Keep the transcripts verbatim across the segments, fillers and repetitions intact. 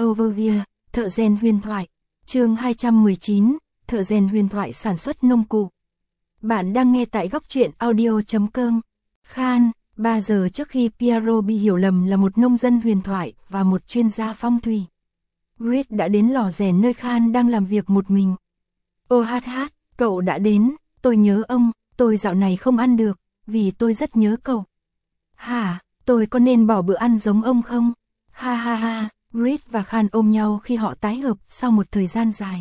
Overview, thợ rèn huyền thoại. Chương hai trăm mười chín, thợ rèn huyền thoại sản xuất nông cụ. Bạn đang nghe tại góc truyện audio chấm com. Khan, ba giờ trước khi Piero bị hiểu lầm là một nông dân huyền thoại và một chuyên gia phong thủy, Grit đã đến lò rèn nơi Khan đang làm việc một mình. Ô hát hát, cậu đã đến, tôi nhớ ông, tôi dạo này không ăn được, vì tôi rất nhớ cậu. Hả, tôi có nên bỏ bữa ăn giống ông không? Ha ha ha, Grit và Khan ôm nhau khi họ tái hợp sau một thời gian dài.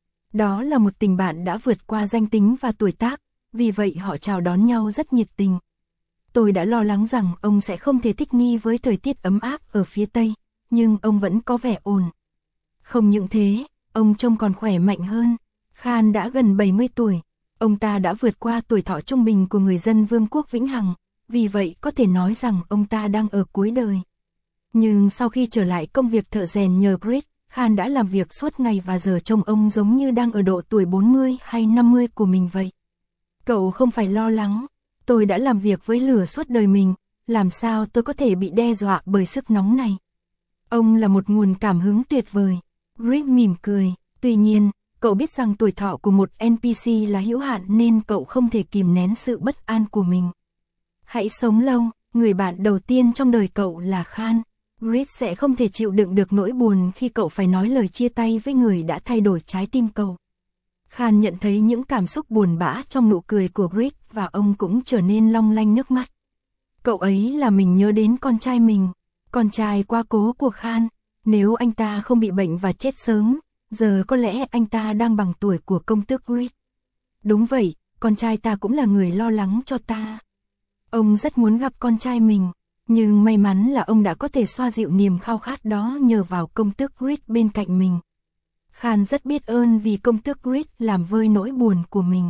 Đó là một tình bạn đã vượt qua danh tính và tuổi tác, vì vậy họ chào đón nhau rất nhiệt tình. Tôi đã lo lắng rằng ông sẽ không thể thích nghi với thời tiết ấm áp ở phía Tây, nhưng ông vẫn có vẻ ổn. Không những thế, ông trông còn khỏe mạnh hơn. Khan đã gần bảy mươi tuổi, ông ta đã vượt qua tuổi thọ trung bình của người dân Vương quốc Vĩnh Hằng, vì vậy có thể nói rằng ông ta đang ở cuối đời. Nhưng sau khi trở lại công việc thợ rèn nhờ Grit, Khan đã làm việc suốt ngày và giờ trông ông giống như đang ở độ tuổi bốn mươi hay năm mươi của mình vậy. Cậu không phải lo lắng, tôi đã làm việc với lửa suốt đời mình, làm sao tôi có thể bị đe dọa bởi sức nóng này. Ông là một nguồn cảm hứng tuyệt vời. Grit mỉm cười, tuy nhiên, cậu biết rằng tuổi thọ của một en pê xê là hữu hạn nên cậu không thể kìm nén sự bất an của mình. Hãy sống lâu, người bạn đầu tiên trong đời cậu là Khan. Grit sẽ không thể chịu đựng được nỗi buồn khi cậu phải nói lời chia tay với người đã thay đổi trái tim cậu. Khan nhận thấy những cảm xúc buồn bã trong nụ cười của Grit và ông cũng trở nên long lanh nước mắt. Cậu ấy làm mình nhớ đến con trai mình, con trai quá cố của Khan. Nếu anh ta không bị bệnh và chết sớm, giờ có lẽ anh ta đang bằng tuổi của công tước Grit. Đúng vậy, con trai ta cũng là người lo lắng cho ta. Ông rất muốn gặp con trai mình, nhưng may mắn là ông đã có thể xoa dịu niềm khao khát đó nhờ vào công tước Grit bên cạnh mình. Khan rất biết ơn vì công tước Grit làm vơi nỗi buồn của mình.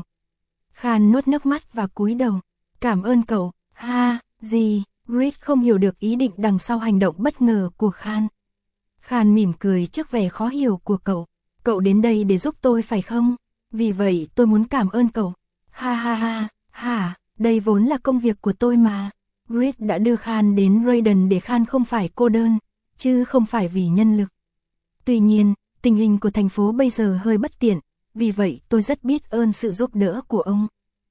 Khan nuốt nước mắt và cúi đầu. Cảm ơn cậu, ha, gì, Grit không hiểu được ý định đằng sau hành động bất ngờ của Khan. Khan mỉm cười trước vẻ khó hiểu của cậu. Cậu đến đây để giúp tôi phải không? Vì vậy tôi muốn cảm ơn cậu. Ha ha ha, hả, đây vốn là công việc của tôi mà. Grit đã đưa Khan đến Raiden để Khan không phải cô đơn, chứ không phải vì nhân lực. Tuy nhiên, tình hình của thành phố bây giờ hơi bất tiện, vì vậy tôi rất biết ơn sự giúp đỡ của ông.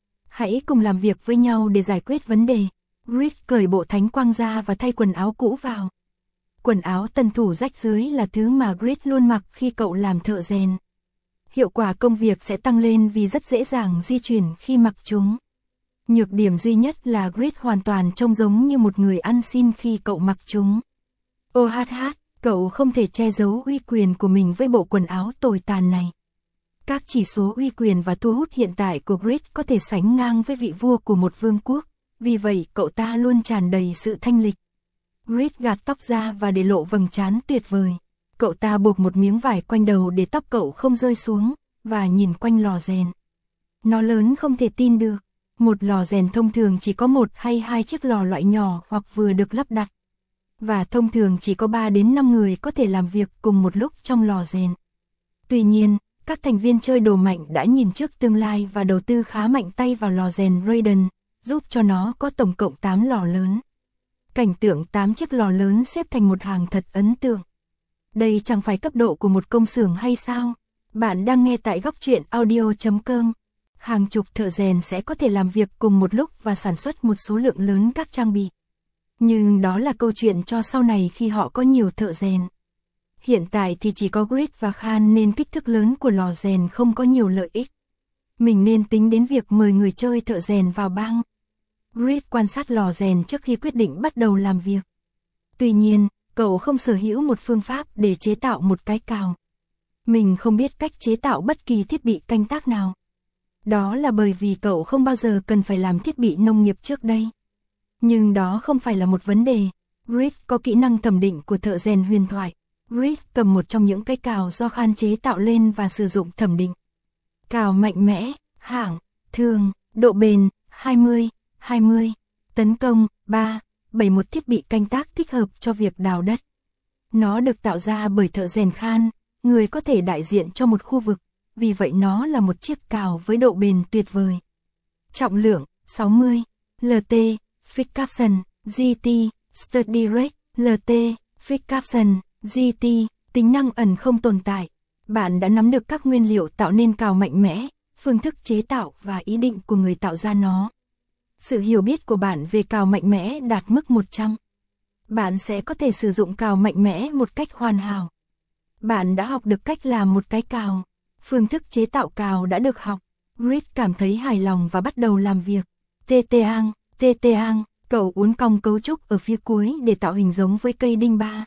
Hãy cùng làm việc với nhau để giải quyết vấn đề. Grit cởi bộ thánh quang ra và thay quần áo cũ vào. Quần áo tân thủ rách rưới là thứ mà Grit luôn mặc khi cậu làm thợ rèn. Hiệu quả công việc sẽ tăng lên vì rất dễ dàng di chuyển khi mặc chúng. Nhược điểm duy nhất là Grit hoàn toàn trông giống như một người ăn xin khi cậu mặc chúng. Ô hát hát, cậu không thể che giấu uy quyền của mình với bộ quần áo tồi tàn này. Các chỉ số uy quyền và thu hút hiện tại của Grit có thể sánh ngang với vị vua của một vương quốc, vì vậy cậu ta luôn tràn đầy sự thanh lịch. Grit gạt tóc ra và để lộ vầng trán tuyệt vời. Cậu ta buộc một miếng vải quanh đầu để tóc cậu không rơi xuống, và nhìn quanh lò rèn. Nó lớn không thể tin được. Một lò rèn thông thường chỉ có một hay hai chiếc lò loại nhỏ hoặc vừa được lắp đặt. Và thông thường chỉ có ba đến năm người có thể làm việc cùng một lúc trong lò rèn. Tuy nhiên, các thành viên chơi đồ mạnh đã nhìn trước tương lai và đầu tư khá mạnh tay vào lò rèn Raiden, giúp cho nó có tổng cộng tám lò lớn. Cảnh tượng tám chiếc lò lớn xếp thành một hàng thật ấn tượng. Đây chẳng phải cấp độ của một công xưởng hay sao? Bạn đang nghe tại góc truyện audio chấm com. Hàng chục thợ rèn sẽ có thể làm việc cùng một lúc và sản xuất một số lượng lớn các trang bị. Nhưng đó là câu chuyện cho sau này khi họ có nhiều thợ rèn. Hiện tại thì chỉ có Grit và Khan nên kích thước lớn của lò rèn không có nhiều lợi ích. Mình nên tính đến việc mời người chơi thợ rèn vào bang. Grit quan sát lò rèn trước khi quyết định bắt đầu làm việc. Tuy nhiên, cậu không sở hữu một phương pháp để chế tạo một cái cào. Mình không biết cách chế tạo bất kỳ thiết bị canh tác nào. Đó là bởi vì cậu không bao giờ cần phải làm thiết bị nông nghiệp trước đây. Nhưng đó không phải là một vấn đề. Grit có kỹ năng thẩm định của thợ rèn huyền thoại. Grit cầm một trong những cái cào do Khan chế tạo lên và sử dụng thẩm định. Cào mạnh mẽ, hãng, thường, độ bền, hai mươi, hai mươi, tấn công, ba, bảy một thiết bị canh tác thích hợp cho việc đào đất. Nó được tạo ra bởi thợ rèn Khan, người có thể đại diện cho một khu vực, vì vậy nó là một chiếc cào với độ bền tuyệt vời. Trọng lượng, sáu mươi, lờ tê, Fix Capson, giê tê, Sturdy Rate, lờ tê, Fix Capson, giê tê, Tính năng ẩn không tồn tại. Bạn đã nắm được các nguyên liệu tạo nên cào mạnh mẽ, phương thức chế tạo và ý định của người tạo ra nó. Sự hiểu biết của bạn về cào mạnh mẽ đạt mức một trăm. Bạn sẽ có thể sử dụng cào mạnh mẽ một cách hoàn hảo. Bạn đã học được cách làm một cái cào. Phương thức chế tạo cào đã được học. Reed cảm thấy hài lòng và bắt đầu làm việc. Tê tê ang, tê tê ang, cậu uốn cong cấu trúc ở phía cuối để tạo hình giống với cây đinh ba.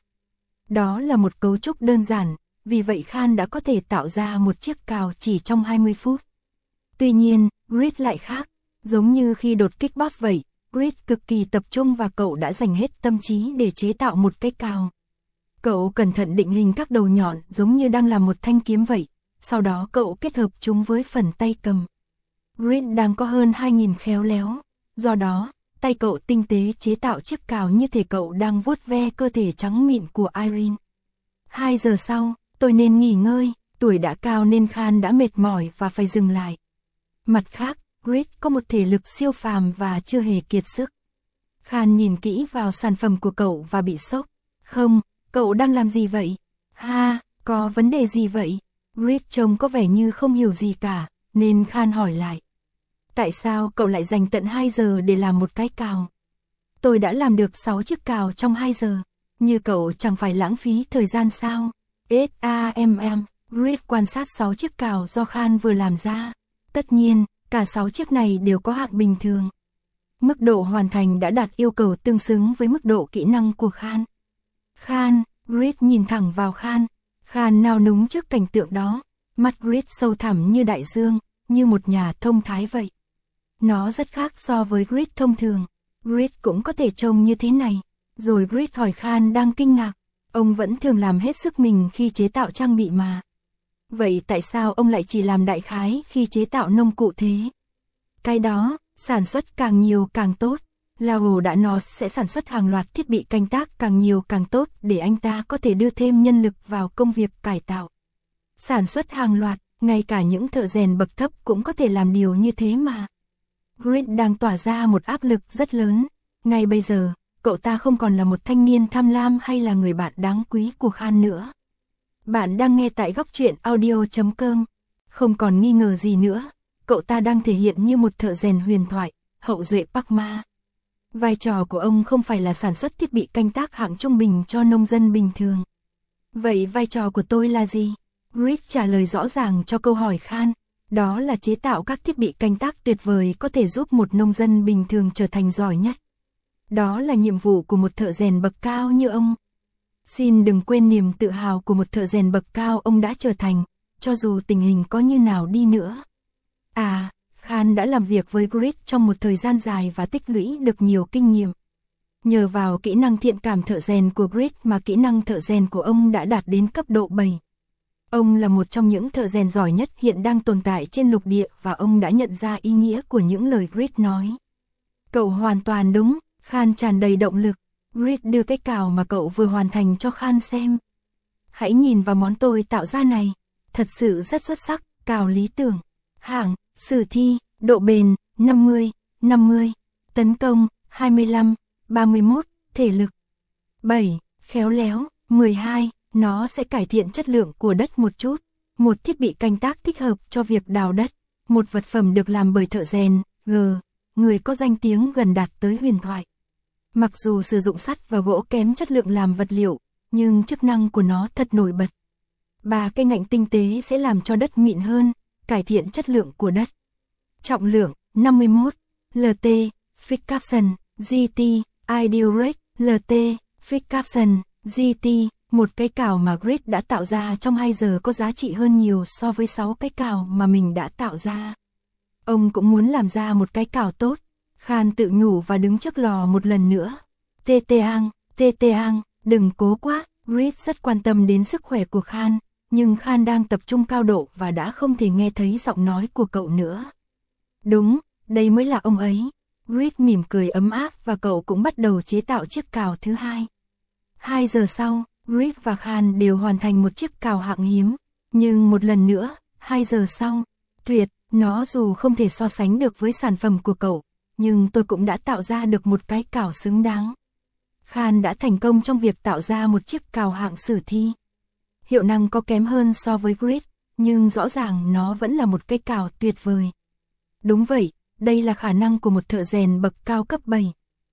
Đó là một cấu trúc đơn giản, vì vậy Khan đã có thể tạo ra một chiếc cào chỉ trong hai mươi phút. Tuy nhiên, Reed lại khác. Giống như khi đột kích boss vậy, Reed cực kỳ tập trung và cậu đã dành hết tâm trí để chế tạo một cái cào. Cậu cẩn thận định hình các đầu nhọn giống như đang làm một thanh kiếm vậy, sau đó cậu kết hợp chúng với phần tay cầm. Reed đang có hơn hai nghìn khéo léo, do đó, tay cậu tinh tế chế tạo chiếc cào như thể cậu đang vuốt ve cơ thể trắng mịn của Irene. Hai giờ sau, tôi nên nghỉ ngơi, tuổi đã cao nên Khan đã mệt mỏi và phải dừng lại. Mặt khác, Reed có một thể lực siêu phàm và chưa hề kiệt sức. Khan nhìn kỹ vào sản phẩm của cậu và bị sốc. Không, cậu đang làm gì vậy? Ha, có vấn đề gì vậy? Reed trông có vẻ như không hiểu gì cả, nên Khan hỏi lại. Tại sao cậu lại dành tận hai giờ để làm một cái cào? Tôi đã làm được sáu chiếc cào trong hai giờ. Như cậu chẳng phải lãng phí thời gian sao? SAMM, Reed quan sát sáu chiếc cào do Khan vừa làm ra. Tất nhiên, cả sáu chiếc này đều có hạng bình thường. Mức độ hoàn thành đã đạt yêu cầu tương xứng với mức độ kỹ năng của Khan. Khan, Reed nhìn thẳng vào Khan. Khan nao núng trước cảnh tượng đó. Mắt Reed sâu thẳm như đại dương, như một nhà thông thái vậy. Nó rất khác so với Reed thông thường. Reed cũng có thể trông như thế này. Rồi Reed hỏi Khan đang kinh ngạc. Ông vẫn thường làm hết sức mình khi chế tạo trang bị mà. Vậy tại sao ông lại chỉ làm đại khái khi chế tạo nông cụ thế? Cái đó, sản xuất càng nhiều càng tốt. Lao đã nói sẽ sản xuất hàng loạt thiết bị canh tác càng nhiều càng tốt để anh ta có thể đưa thêm nhân lực vào công việc cải tạo. Sản xuất hàng loạt, ngay cả những thợ rèn bậc thấp cũng có thể làm điều như thế mà. Reed đang tỏa ra một áp lực rất lớn. Ngay bây giờ, cậu ta không còn là một thanh niên tham lam hay là người bạn đáng quý của Khan nữa. Bạn đang nghe tại góc truyện audio chấm com. Không còn nghi ngờ gì nữa, cậu ta đang thể hiện như một thợ rèn huyền thoại, hậu duệ Park Ma. Vai trò của ông không phải là sản xuất thiết bị canh tác hạng trung bình cho nông dân bình thường. Vậy vai trò của tôi là gì? Reed trả lời rõ ràng cho câu hỏi Khan. Đó là chế tạo các thiết bị canh tác tuyệt vời có thể giúp một nông dân bình thường trở thành giỏi nhất. Đó là nhiệm vụ của một thợ rèn bậc cao như ông. Xin đừng quên niềm tự hào của một thợ rèn bậc cao ông đã trở thành, cho dù tình hình có như nào đi nữa. À, Khan đã làm việc với Reed trong một thời gian dài và tích lũy được nhiều kinh nghiệm. Nhờ vào kỹ năng thiện cảm thợ rèn của Reed mà kỹ năng thợ rèn của ông đã đạt đến cấp độ bảy. Ông là một trong những thợ rèn giỏi nhất hiện đang tồn tại trên lục địa và ông đã nhận ra ý nghĩa của những lời Reed nói. Cậu hoàn toàn đúng, Khan tràn đầy động lực. Reed đưa cái cào mà cậu vừa hoàn thành cho Khan xem. Hãy nhìn vào món tôi tạo ra này. Thật sự rất xuất sắc, cào lý tưởng. Hạng, sử thi, độ bền, năm mươi, năm mươi. Tấn công, hai mươi lăm, ba mươi mốt, thể lực. bảy, khéo léo, mười hai. Nó sẽ cải thiện chất lượng của đất một chút. Một thiết bị canh tác thích hợp cho việc đào đất. Một vật phẩm được làm bởi thợ rèn, G, người có danh tiếng gần đạt tới huyền thoại. Mặc dù sử dụng sắt và gỗ kém chất lượng làm vật liệu, nhưng chức năng của nó thật nổi bật. Ba cây ngạnh tinh tế sẽ làm cho đất mịn hơn, cải thiện chất lượng của đất. Trọng lượng, năm mươi mốt. lờ tê, Fix Capson, giê tê, Ideal Rate, lờ tê, Fix Capson, giê tê. Một cái cào mà Reed đã tạo ra trong hai giờ có giá trị hơn nhiều so với sáu cái cào mà mình đã tạo ra. Ông cũng muốn làm ra một cái cào tốt. Khan tự nhủ và đứng trước lò một lần nữa. Tê tê ang, tê tê ang, đừng cố quá. Reed rất quan tâm đến sức khỏe của Khan, nhưng Khan đang tập trung cao độ và đã không thể nghe thấy giọng nói của cậu nữa. Đúng, đây mới là ông ấy. Reed mỉm cười ấm áp và cậu cũng bắt đầu chế tạo chiếc cào thứ hai. Hai giờ sau, Reed và Khan đều hoàn thành một chiếc cào hạng hiếm. Nhưng một lần nữa, hai giờ sau, tuyệt, nó dù không thể so sánh được với sản phẩm của cậu, nhưng tôi cũng đã tạo ra được một cái cào xứng đáng. Khan đã thành công trong việc tạo ra một chiếc cào hạng sử thi. hiệu năng có kém hơn so với Grid, nhưng rõ ràng nó vẫn là một cây cào tuyệt vời. Đúng vậy, đây là khả năng của một thợ rèn bậc cao cấp bảy.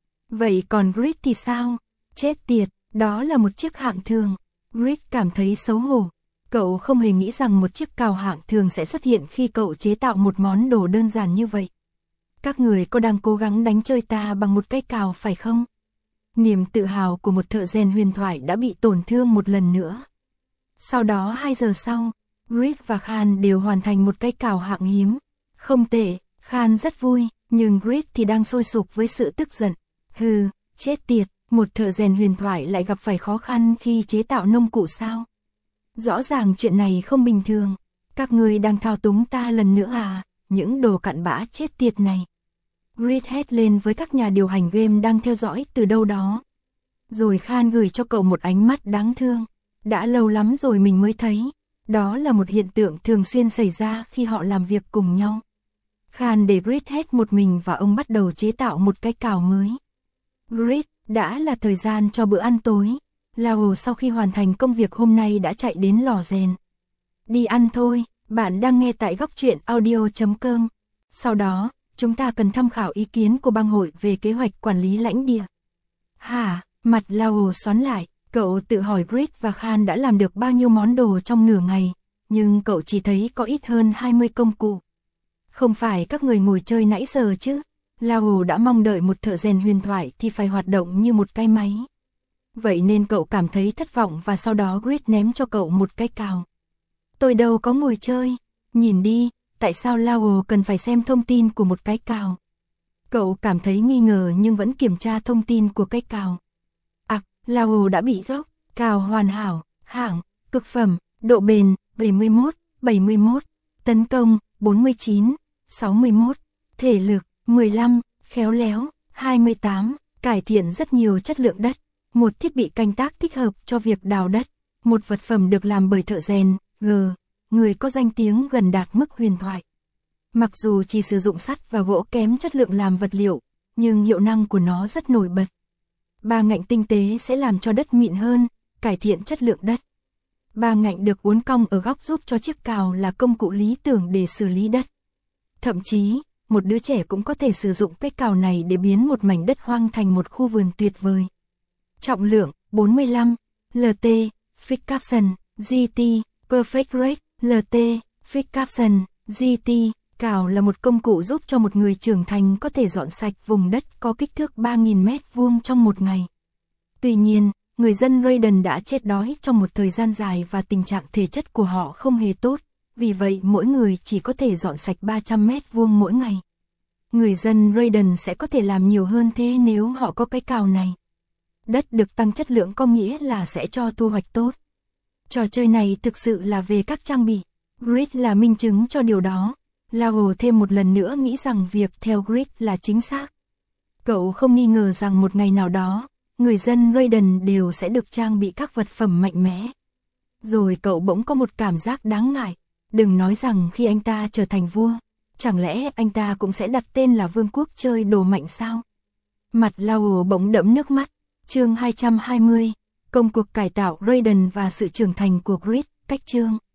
Vậy còn Grid thì sao? Chết tiệt, đó là một chiếc hạng thường. Grid cảm thấy xấu hổ. Cậu không hề nghĩ rằng một chiếc cào hạng thường sẽ xuất hiện khi cậu chế tạo một món đồ đơn giản như vậy. Các người có đang cố gắng đánh chơi ta bằng một cái cào phải không? Niềm tự hào của một thợ rèn huyền thoại đã bị tổn thương một lần nữa. Sau đó hai giờ sau, Grid và Khan đều hoàn thành một cái cào hạng hiếm. Không tệ, Khan rất vui, nhưng Grid thì đang sôi sục với sự tức giận. Hừ, chết tiệt, một thợ rèn huyền thoại lại gặp phải khó khăn khi chế tạo nông cụ sao? Rõ ràng chuyện này không bình thường. Các người đang thao túng ta lần nữa à, những đồ cặn bã chết tiệt này. Grid hét lên với các nhà điều hành game đang theo dõi từ đâu đó. Rồi Khan gửi cho cậu một ánh mắt đáng thương. Đã lâu lắm rồi mình mới thấy. Đó là một hiện tượng thường xuyên xảy ra khi họ làm việc cùng nhau. Khan để Grid hết một mình và ông bắt đầu chế tạo một cái cào mới. Grid, đã là thời gian cho bữa ăn tối. Lao sau khi hoàn thành công việc hôm nay đã chạy đến lò rèn. Đi ăn thôi, bạn đang nghe tại góc truyện audio chấm com. Sau đó, chúng ta cần tham khảo ý kiến của bang hội về kế hoạch quản lý lãnh địa. Hả, mặt Lao xoắn lại, cậu tự hỏi Grid và Khan đã làm được bao nhiêu món đồ trong nửa ngày, nhưng cậu chỉ thấy có ít hơn hai mươi công cụ. Không phải các người ngồi chơi nãy giờ chứ? Lao đã mong đợi một thợ rèn huyền thoại thì phải hoạt động như một cái máy. Vậy nên cậu cảm thấy thất vọng và sau đó Grid ném cho cậu một cái cào. Tôi đâu có ngồi chơi, nhìn đi, tại sao Lao cần phải xem thông tin của một cái cào? Cậu cảm thấy nghi ngờ nhưng vẫn kiểm tra thông tin của cái cào. À, Lao đã bị dốc, cào hoàn hảo, hạng, cực phẩm, độ bền, bảy mươi mốt, bảy mươi mốt, tấn công, bốn mươi chín, sáu mươi mốt, thể lực, mười lăm, khéo léo, hai mươi tám, cải thiện rất nhiều chất lượng đất. Một thiết bị canh tác thích hợp cho việc đào đất. Một vật phẩm được làm bởi thợ rèn, G, người có danh tiếng gần đạt mức huyền thoại. Mặc dù chỉ sử dụng sắt và gỗ kém chất lượng làm vật liệu, nhưng hiệu năng của nó rất nổi bật. Ba ngạnh tinh tế sẽ làm cho đất mịn hơn, cải thiện chất lượng đất. Ba ngạnh được uốn cong ở góc giúp cho chiếc cào là công cụ lý tưởng để xử lý đất. Thậm chí, một đứa trẻ cũng có thể sử dụng cái cào này để biến một mảnh đất hoang thành một khu vườn tuyệt vời. Trọng lượng, bốn mươi lăm, lờ tê, Fit Capson, giê tê, Perfect Rate, lờ tê, Fit Capson, giê tê, cào là một công cụ giúp cho một người trưởng thành có thể dọn sạch vùng đất có kích thước ba nghìn mét vuông trong một ngày. Tuy nhiên, người dân Raiden đã chết đói trong một thời gian dài và tình trạng thể chất của họ không hề tốt, vì vậy mỗi người chỉ có thể dọn sạch ba trăm mét vuông mỗi ngày. Người dân Raiden sẽ có thể làm nhiều hơn thế nếu họ có cái cào này. Đất được tăng chất lượng có nghĩa là sẽ cho thu hoạch tốt. Trò chơi này thực sự là về các trang bị. Grid là minh chứng cho điều đó. Lao thêm một lần nữa nghĩ rằng việc theo Grid là chính xác. Cậu không nghi ngờ rằng một ngày nào đó, người dân Raiden đều sẽ được trang bị các vật phẩm mạnh mẽ. Rồi cậu bỗng có một cảm giác đáng ngại. Đừng nói rằng khi anh ta trở thành vua, chẳng lẽ anh ta cũng sẽ đặt tên là vương quốc chơi đồ mạnh sao? Mặt Lao bỗng đẫm nước mắt. Chương hai trăm hai mươi, công cuộc cải tạo Raiden và sự trưởng thành của Grid, cách chương.